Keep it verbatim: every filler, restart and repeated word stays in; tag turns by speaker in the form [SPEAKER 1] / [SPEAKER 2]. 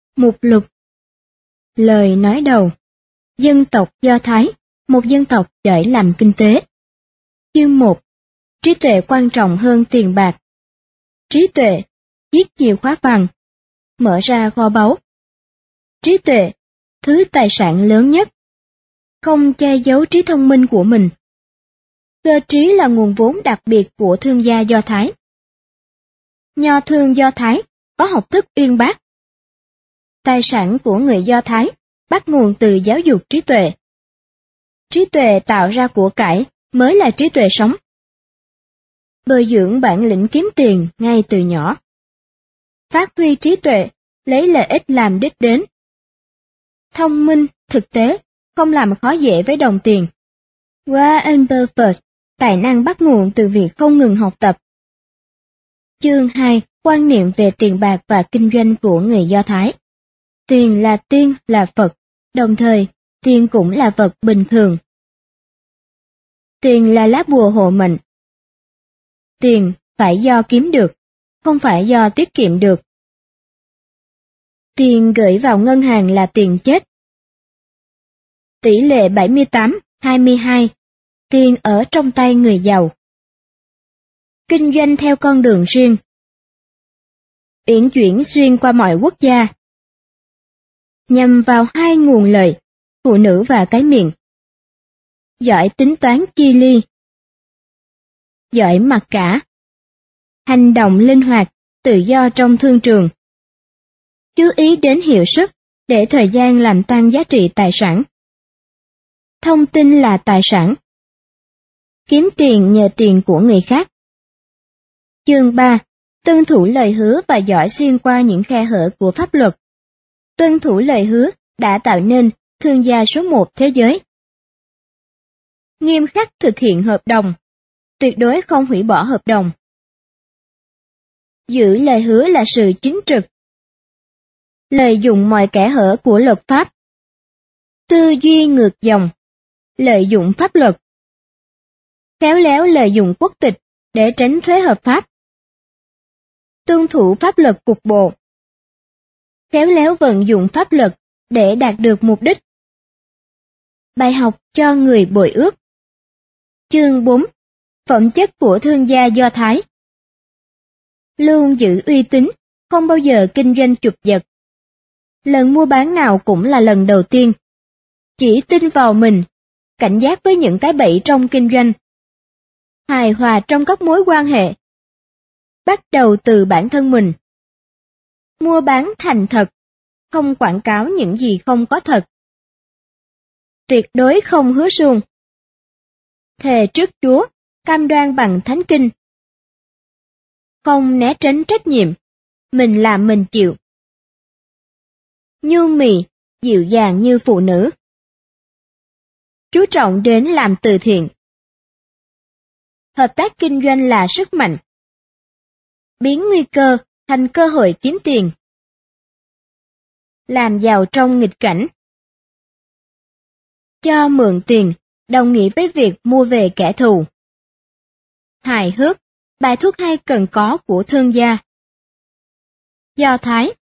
[SPEAKER 1] Mục lục. Lời nói đầu. Dân tộc Do Thái, một dân tộc giỏi làm kinh tế. Chương một. Trí tuệ quan trọng hơn tiền bạc. Trí tuệ, chiếc chìa khóa vàng, mở ra kho báu. Trí tuệ, thứ tài sản lớn nhất. Không che giấu trí thông minh của mình. Cơ trí là nguồn vốn đặc biệt của thương gia Do Thái. Nho thương Do Thái có học thức uyên bác. Tài sản của người Do Thái bắt nguồn từ giáo dục trí tuệ. Trí tuệ tạo ra của cải mới là trí tuệ sống. Bồi dưỡng bản lĩnh kiếm tiền ngay từ nhỏ. Phát huy trí tuệ, lấy lợi ích làm đích đến. Thông minh, thực tế, không làm khó dễ với đồng tiền. Warren Buffett, tài năng bắt nguồn từ việc không ngừng học tập. Chương hai. Quan niệm về tiền bạc và kinh doanh của người Do Thái. Tiền là tiên là Phật, đồng thời, tiền cũng là vật bình thường. Tiền là lá bùa hộ mệnh. Tiền phải do kiếm được, không phải do tiết kiệm được. Tiền gửi vào ngân hàng là tiền chết. Tỷ lệ bảy mươi tám hai mươi hai, tiền ở trong tay người giàu. Kinh doanh theo con đường riêng. Uyển chuyển xuyên qua mọi quốc gia. Nhằm vào hai nguồn lợi, phụ nữ và cái miệng. Giỏi tính toán chi ly. Giỏi mặc cả. Hành động linh hoạt, tự do trong thương trường. Chú ý đến hiệu suất, để thời gian làm tăng giá trị tài sản. Thông tin là tài sản. Kiếm tiền nhờ tiền của người khác. Chương ba. Tuân thủ lời hứa và giỏi xuyên qua những khe hở của pháp luật. Tuân thủ lời hứa đã tạo nên thương gia số một thế giới. Nghiêm khắc thực hiện hợp đồng. Tuyệt đối không hủy bỏ hợp đồng. Giữ lời hứa là sự chính trực. Lợi dụng mọi kẽ hở của luật pháp. Tư duy ngược dòng. Lợi dụng pháp luật. Khéo léo lợi dụng quốc tịch để tránh thuế hợp pháp. Tuân thủ pháp luật cục bộ. Khéo léo vận dụng pháp luật để đạt được mục đích. Bài học cho người bội ước. Chương bốn. Phẩm chất của thương gia Do Thái. Luôn giữ uy tín, không bao giờ kinh doanh chụp giật. Lần mua bán nào cũng là lần đầu tiên. Chỉ tin vào mình, cảnh giác với những cái bẫy trong kinh doanh. Hài hòa trong các mối quan hệ. Bắt đầu từ bản thân mình. Mua bán thành thật, không quảng cáo những gì không có thật. Tuyệt đối không hứa suông. Thề trước Chúa, cam đoan bằng thánh kinh. Không né tránh trách nhiệm, mình làm mình chịu. Nhu mì, dịu dàng như phụ nữ. Chú trọng đến làm từ thiện. Hợp tác kinh doanh là sức mạnh. Biến nguy cơ thành cơ hội kiếm tiền. Làm giàu trong nghịch cảnh. Cho mượn tiền, đồng nghĩa với việc mua về kẻ thù. Hài hước, bài thuốc hay cần có của thương gia. Do Thái,